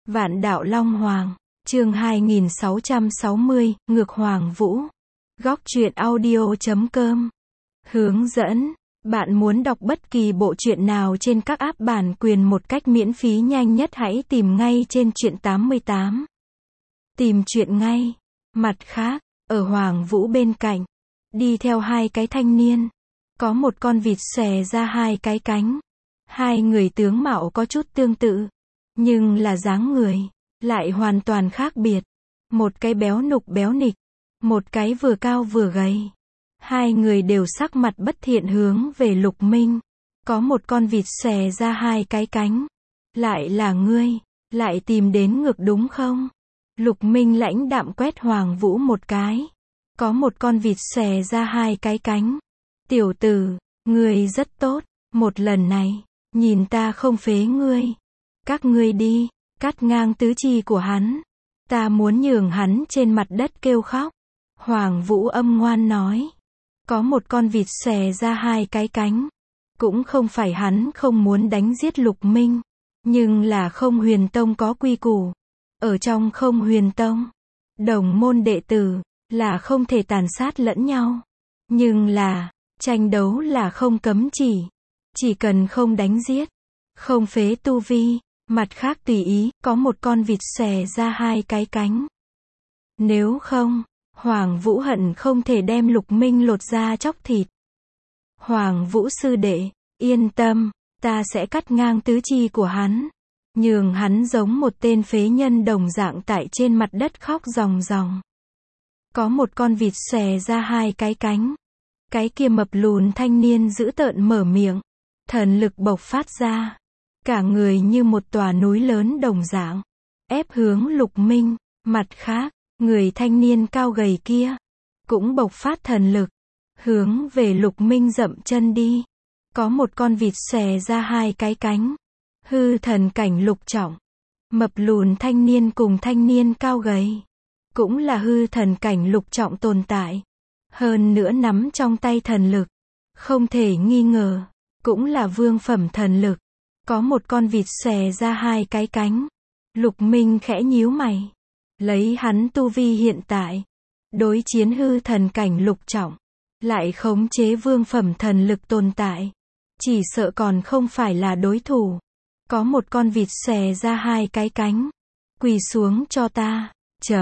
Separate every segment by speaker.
Speaker 1: Vạn đạo Long Hoàng, chương 2660, Ngược Hoàng Vũ. Góc truyện audio.com. Hướng dẫn. Bạn muốn đọc bất kỳ bộ truyện nào trên các app bản quyền một cách miễn phí nhanh nhất hãy tìm ngay trên truyện 88. Tìm truyện ngay. Mặt khác, ở Hoàng Vũ bên cạnh, đi theo hai cái thanh niên, có một con vịt xòe ra hai cái cánh. Hai người tướng mạo có chút tương tự, nhưng là dáng người lại hoàn toàn khác biệt. Một cái béo nục béo nịch, một cái vừa cao vừa gầy. Hai người đều sắc mặt bất thiện hướng về Lục Minh. Có một con vịt xòe ra hai cái cánh. Lại là ngươi, lại tìm đến ngược đúng không? Lục Minh lãnh đạm quét Hoàng Vũ một cái. Có một con vịt xòe ra hai cái cánh. Tiểu tử, ngươi rất tốt, một lần này, nhìn ta không phế ngươi. Các ngươi đi, cắt ngang tứ chi của hắn. Ta muốn nhường hắn trên mặt đất kêu khóc. Hoàng Vũ âm ngoan nói. Có một con vịt xòe ra hai cái cánh. Cũng không phải hắn không muốn đánh giết Lục Minh. Nhưng là Không Huyền Tông có quy củ. Ở trong Không Huyền Tông, đồng môn đệ tử là không thể tàn sát lẫn nhau. Nhưng là, tranh đấu là không cấm chỉ. Chỉ cần không đánh giết, không phế tu vi, mặt khác tùy ý, có một con vịt xòe ra hai cái cánh. Nếu không, Hoàng Vũ hận không thể đem Lục Minh lột da chóc thịt. Hoàng Vũ sư đệ, yên tâm, ta sẽ cắt ngang tứ chi của hắn. Nhường hắn giống một tên phế nhân đồng dạng tại trên mặt đất khóc ròng ròng. Có một con vịt xòe ra hai cái cánh. Cái kia mập lùn thanh niên dữ tợn mở miệng. Thần lực bộc phát ra. Cả người như một tòa núi lớn đồng dạng. Ép hướng Lục Minh. Mặt khác, người thanh niên cao gầy kia cũng bộc phát thần lực. Hướng về Lục Minh dậm chân đi. Có một con vịt xòe ra hai cái cánh. Hư thần cảnh lục trọng. Mập lùn thanh niên cùng thanh niên cao gầy cũng là hư thần cảnh lục trọng tồn tại. Hơn nữa nắm trong tay thần lực. Không thể nghi ngờ, cũng là vương phẩm thần lực. Có một con vịt xòe ra hai cái cánh. Lục Minh khẽ nhíu mày. Lấy hắn tu vi hiện tại, đối chiến hư thần cảnh lục trọng, lại khống chế vương phẩm thần lực tồn tại. Chỉ sợ còn không phải là đối thủ. Có một con vịt xòe ra hai cái cánh. Quỳ xuống cho ta.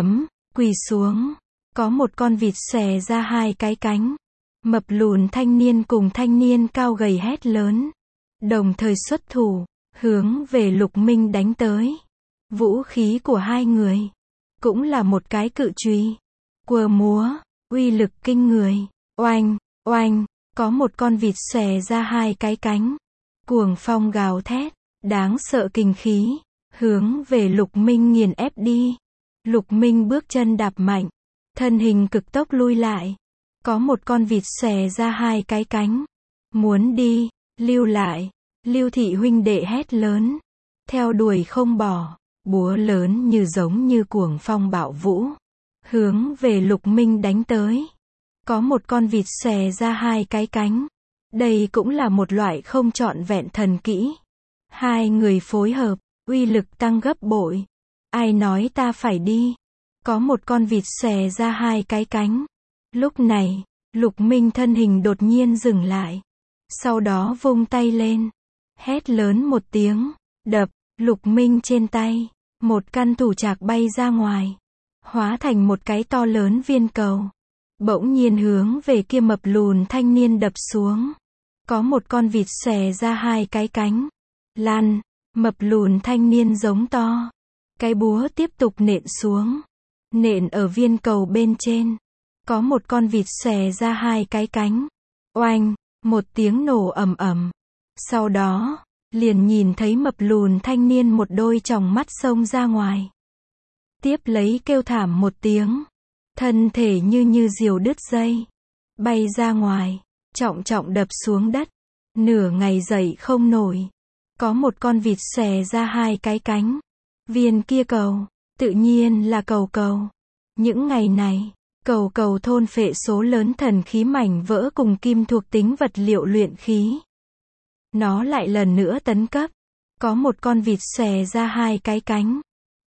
Speaker 1: Quỳ xuống. Có một con vịt xòe ra hai cái cánh. Mập lùn thanh niên cùng thanh niên cao gầy hét lớn. Đồng thời xuất thủ, hướng về Lục Minh đánh tới. Vũ khí của hai người cũng là một cái cự chùy. Quơ múa, uy lực kinh người. Oanh, oanh, có một con vịt xòe ra hai cái cánh. Cuồng phong gào thét, đáng sợ kinh khí, hướng về Lục Minh nghiền ép đi. Lục Minh bước chân đạp mạnh, thân hình cực tốc lui lại. Có một con vịt xòe ra hai cái cánh. Muốn đi, lưu lại. Lưu thị huynh đệ hét lớn. Theo đuổi không bỏ, búa lớn như giống như cuồng phong bạo vũ. Hướng về Lục Minh đánh tới. Có một con vịt xòe ra hai cái cánh. Đây cũng là một loại không trọn vẹn thần kỹ. Hai người phối hợp, uy lực tăng gấp bội. Ai nói ta phải đi? Có một con vịt xòe ra hai cái cánh. Lúc này, Lục Minh thân hình đột nhiên dừng lại. Sau đó vung tay lên. Hét lớn một tiếng. Đập, Lục Minh trên tay. Một căn thủ trạc bay ra ngoài. Hóa thành một cái to lớn viên cầu. Bỗng nhiên hướng về kia mập lùn thanh niên đập xuống. Có một con vịt xòe ra hai cái cánh. Lăn, mập lùn thanh niên giống to. Cái búa tiếp tục nện xuống. Nện ở viên cầu bên trên. Có một con vịt xòe ra hai cái cánh. Oanh, một tiếng nổ ầm ầm. Sau đó, liền nhìn thấy mập lùn thanh niên một đôi tròng mắt xông ra ngoài. Tiếp lấy kêu thảm một tiếng. Thân thể như diều đứt dây. Bay ra ngoài, trọng trọng đập xuống đất. Nửa ngày dậy không nổi. Có một con vịt xòe ra hai cái cánh. Viên kia cầu, tự nhiên là cầu cầu. Những ngày này, cầu cầu thôn phệ số lớn thần khí mảnh vỡ cùng kim thuộc tính vật liệu luyện khí. Nó lại lần nữa tấn cấp. Có một con vịt xòe ra hai cái cánh.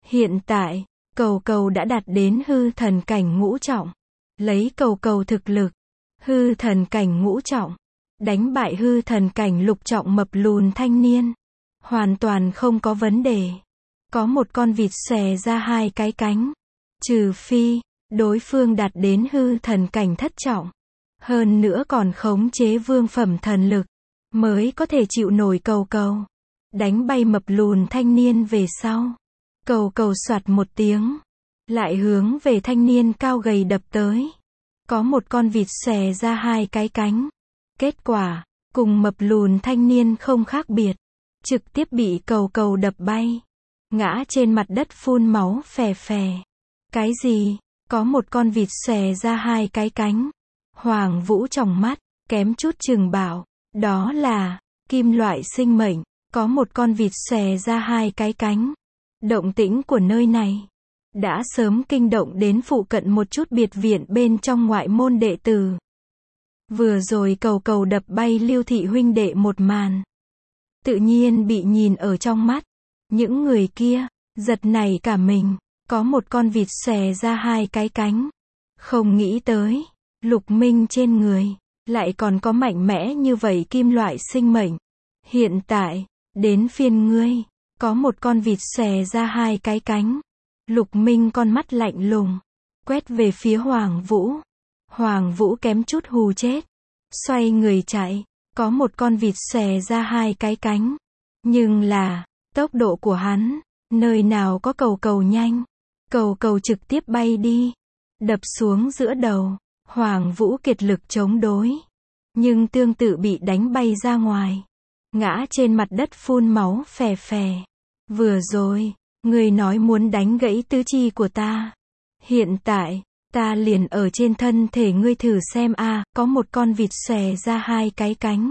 Speaker 1: Hiện tại, cầu cầu đã đạt đến hư thần cảnh ngũ trọng. Lấy cầu cầu thực lực, hư thần cảnh ngũ trọng, đánh bại hư thần cảnh lục trọng mập lùn thanh niên. Hoàn toàn không có vấn đề. Có một con vịt xòe ra hai cái cánh. Trừ phi, đối phương đạt đến hư thần cảnh thất trọng. Hơn nữa còn khống chế vương phẩm thần lực, mới có thể chịu nổi cầu cầu. Đánh bay mập lùn thanh niên về sau. Cầu cầu soạt một tiếng. Lại hướng về thanh niên cao gầy đập tới. Có một con vịt xòe ra hai cái cánh. Kết quả, cùng mập lùn thanh niên không khác biệt. Trực tiếp bị cầu cầu đập bay. Ngã trên mặt đất phun máu phè phè. Cái gì? Có một con vịt xòe ra hai cái cánh. Hoàng Vũ tròng mắt, kém chút chừng bảo. Đó là kim loại sinh mệnh. Có một con vịt xòe ra hai cái cánh. Động tĩnh của nơi này đã sớm kinh động đến phụ cận một chút biệt viện bên trong ngoại môn đệ tử. Vừa rồi cầu cầu đập bay Lưu thị huynh đệ một màn, tự nhiên bị nhìn ở trong mắt. Những người kia giật nảy cả mình. Có một con vịt xòe ra hai cái cánh. Không nghĩ tới, Lục Minh trên người lại còn có mạnh mẽ như vậy kim loại sinh mệnh. Hiện tại, đến phiên ngươi, có một con vịt xòe ra hai cái cánh. Lục Minh con mắt lạnh lùng, quét về phía Hoàng Vũ. Hoàng Vũ kém chút hù chết. Xoay người chạy, có một con vịt xòe ra hai cái cánh. Nhưng là, tốc độ của hắn, nơi nào có cầu cầu nhanh. Cầu cầu trực tiếp bay đi, đập xuống giữa đầu. Hoàng Vũ kiệt lực chống đối, nhưng tương tự bị đánh bay ra ngoài. Ngã trên mặt đất phun máu phè phè. Vừa rồi, ngươi nói muốn đánh gãy tứ chi của ta. Hiện tại, ta liền ở trên thân thể ngươi thử xem a. Có một con vịt xòe ra hai cái cánh.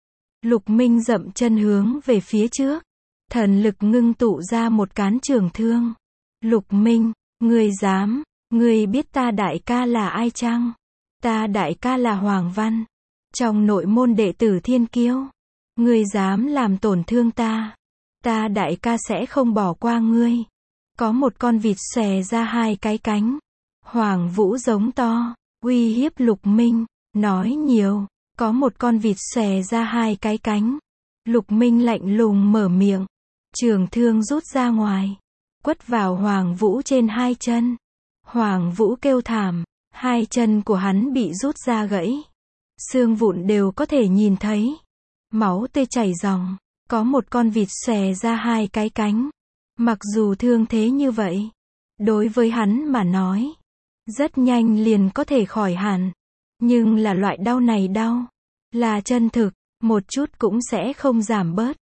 Speaker 1: Lục Minh dậm chân hướng về phía trước. Thần lực ngưng tụ ra một cán trường thương. Lục Minh, ngươi dám, ngươi biết ta đại ca là ai chăng? Ta đại ca là Hoàng Văn, trong nội môn đệ tử Thiên Kiêu. Ngươi dám làm tổn thương ta, ta đại ca sẽ không bỏ qua ngươi. Có một con vịt xòe ra hai cái cánh. Hoàng Vũ giống to, uy hiếp Lục Minh, nói nhiều. Có một con vịt xòe ra hai cái cánh. Lục Minh lạnh lùng mở miệng, trường thương rút ra ngoài, quất vào Hoàng Vũ trên hai chân. Hoàng Vũ kêu thảm, hai chân của hắn bị rút ra gãy. Xương vụn đều có thể nhìn thấy. Máu tươi chảy ròng. Có một con vịt xòe ra hai cái cánh. Mặc dù thương thế như vậy, đối với hắn mà nói, rất nhanh liền có thể khỏi hẳn. Nhưng là loại đau này đau, là chân thực, một chút cũng sẽ không giảm bớt.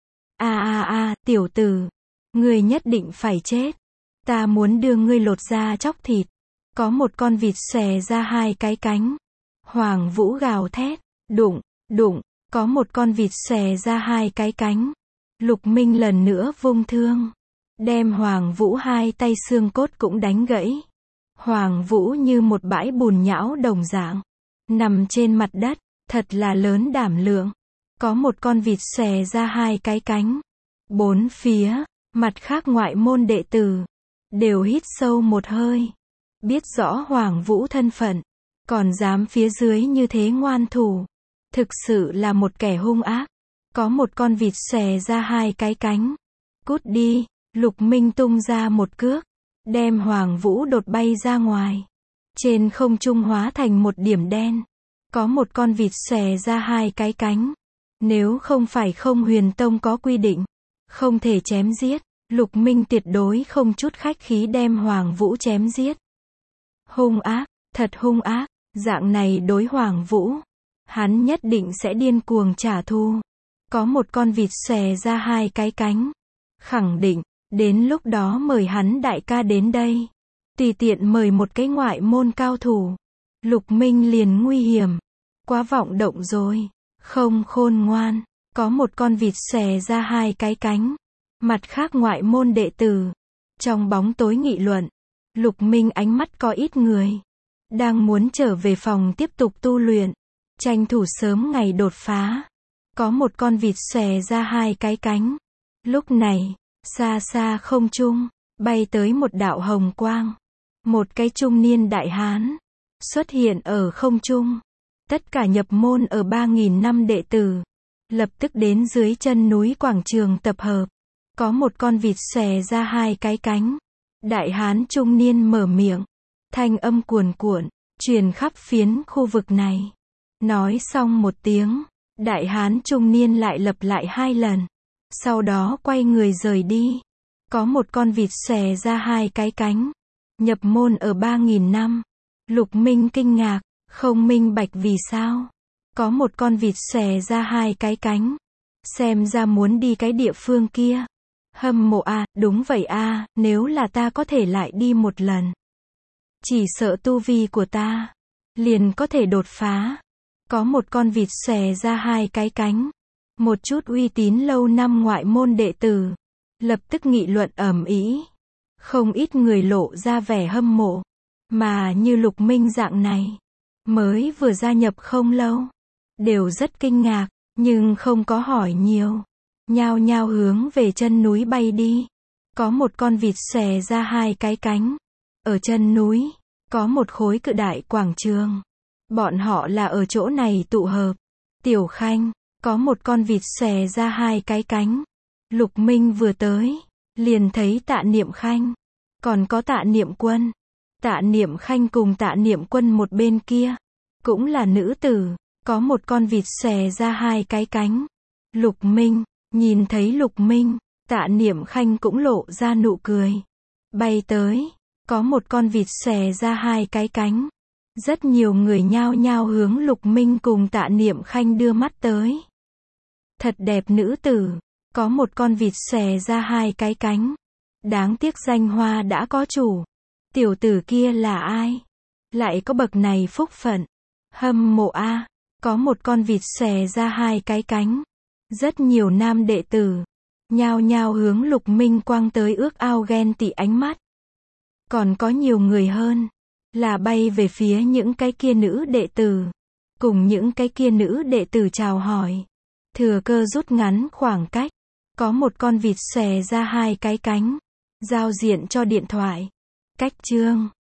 Speaker 1: Tiểu tử, ngươi nhất định phải chết. Ta muốn đưa ngươi lột da chóc thịt. Có một con vịt xòe ra hai cái cánh. Hoàng Vũ gào thét, đụng, đụng, có một con vịt xòe ra hai cái cánh. Lục Minh lần nữa vung thương, đem Hoàng Vũ hai tay xương cốt cũng đánh gãy. Hoàng Vũ như một bãi bùn nhão đồng dạng, nằm trên mặt đất, thật là lớn đảm lượng. Có một con vịt xòe ra hai cái cánh. Bốn phía, mặt khác ngoại môn đệ tử, đều hít sâu một hơi. Biết rõ Hoàng Vũ thân phận, còn dám phía dưới như thế ngoan thủ. Thực sự là một kẻ hung ác. Có một con vịt xòe ra hai cái cánh. Cút đi, Lục Minh tung ra một cước, đem Hoàng Vũ đột bay ra ngoài. Trên không trung hóa thành một điểm đen. Có một con vịt xòe ra hai cái cánh. Nếu không phải Không Huyền Tông có quy định, không thể chém giết, Lục Minh tuyệt đối không chút khách khí đem Hoàng Vũ chém giết. Hung ác, thật hung ác, dạng này đối Hoàng Vũ, hắn nhất định sẽ điên cuồng trả thù. Có một con vịt xòe ra hai cái cánh. Khẳng định, đến lúc đó mời hắn đại ca đến đây. Tùy tiện mời một cái ngoại môn cao thủ. Lục Minh liền nguy hiểm. Quá vọng động rồi. Không khôn ngoan. Có một con vịt xòe ra hai cái cánh. Mặt khác ngoại môn đệ tử, trong bóng tối nghị luận. Lục Minh ánh mắt có ít người, đang muốn trở về phòng tiếp tục tu luyện, tranh thủ sớm ngày đột phá. Có một con vịt xòe ra hai cái cánh. Lúc này, xa xa không trung, bay tới một đạo hồng quang. Một cái trung niên đại hán xuất hiện ở không trung. Tất cả nhập môn ở 3.000 năm đệ tử lập tức đến dưới chân núi quảng trường tập hợp. Có một con vịt xòe ra hai cái cánh. Đại hán trung niên mở miệng, thanh âm cuồn cuộn truyền khắp phiến khu vực này. Nói xong một tiếng, đại hán trung niên lại lặp lại 2 lần. Sau đó quay người rời đi. Có một con vịt xòe ra hai cái cánh. Nhập môn ở 3.000 năm. Lục Minh kinh ngạc, không minh bạch vì sao. Có một con vịt xòe ra hai cái cánh. Xem ra muốn đi cái địa phương kia. Hâm mộ à, đúng vậy à, nếu là ta có thể lại đi một lần. Chỉ sợ tu vi của ta liền có thể đột phá. Có một con vịt xòe ra hai cái cánh. Một chút uy tín lâu năm ngoại môn đệ tử lập tức nghị luận ầm ĩ. Không ít người lộ ra vẻ hâm mộ. Mà như Lục Minh dạng này, mới vừa gia nhập không lâu, đều rất kinh ngạc, nhưng không có hỏi nhiều. Nhao nhao hướng về chân núi bay đi. Có một con vịt xòe ra hai cái cánh. Ở chân núi, có một khối cự đại quảng trường. Bọn họ là ở chỗ này tụ hợp. Tiểu Khanh, có một con vịt xòe ra hai cái cánh. Lục Minh vừa tới, liền thấy Tạ Niệm Khanh. Còn có Tạ Niệm Quân. Tạ Niệm Khanh cùng Tạ Niệm Quân một bên kia. Cũng là nữ tử. Có một con vịt xòe ra hai cái cánh. Lục Minh, nhìn thấy Lục Minh, Tạ Niệm Khanh cũng lộ ra nụ cười. Bay tới. Có một con vịt xòe ra hai cái cánh. Rất nhiều người nhao nhao hướng Lục Minh cùng Tạ Niệm Khanh đưa mắt tới. Thật đẹp nữ tử. Có một con vịt xòe ra hai cái cánh. Đáng tiếc danh hoa đã có chủ. Tiểu tử kia là ai? Lại có bậc này phúc phận. Hâm mộ a. Có một con vịt xòe ra hai cái cánh. Rất nhiều nam đệ tử nhao nhao hướng Lục Minh quang tới ước ao ghen tị ánh mắt. Còn có nhiều người hơn là bay về phía những cái kia nữ đệ tử, cùng những cái kia nữ đệ tử chào hỏi. Thừa cơ rút ngắn khoảng cách. Có một con vịt xòe ra hai cái cánh. Giao diện cho điện thoại. Cách chương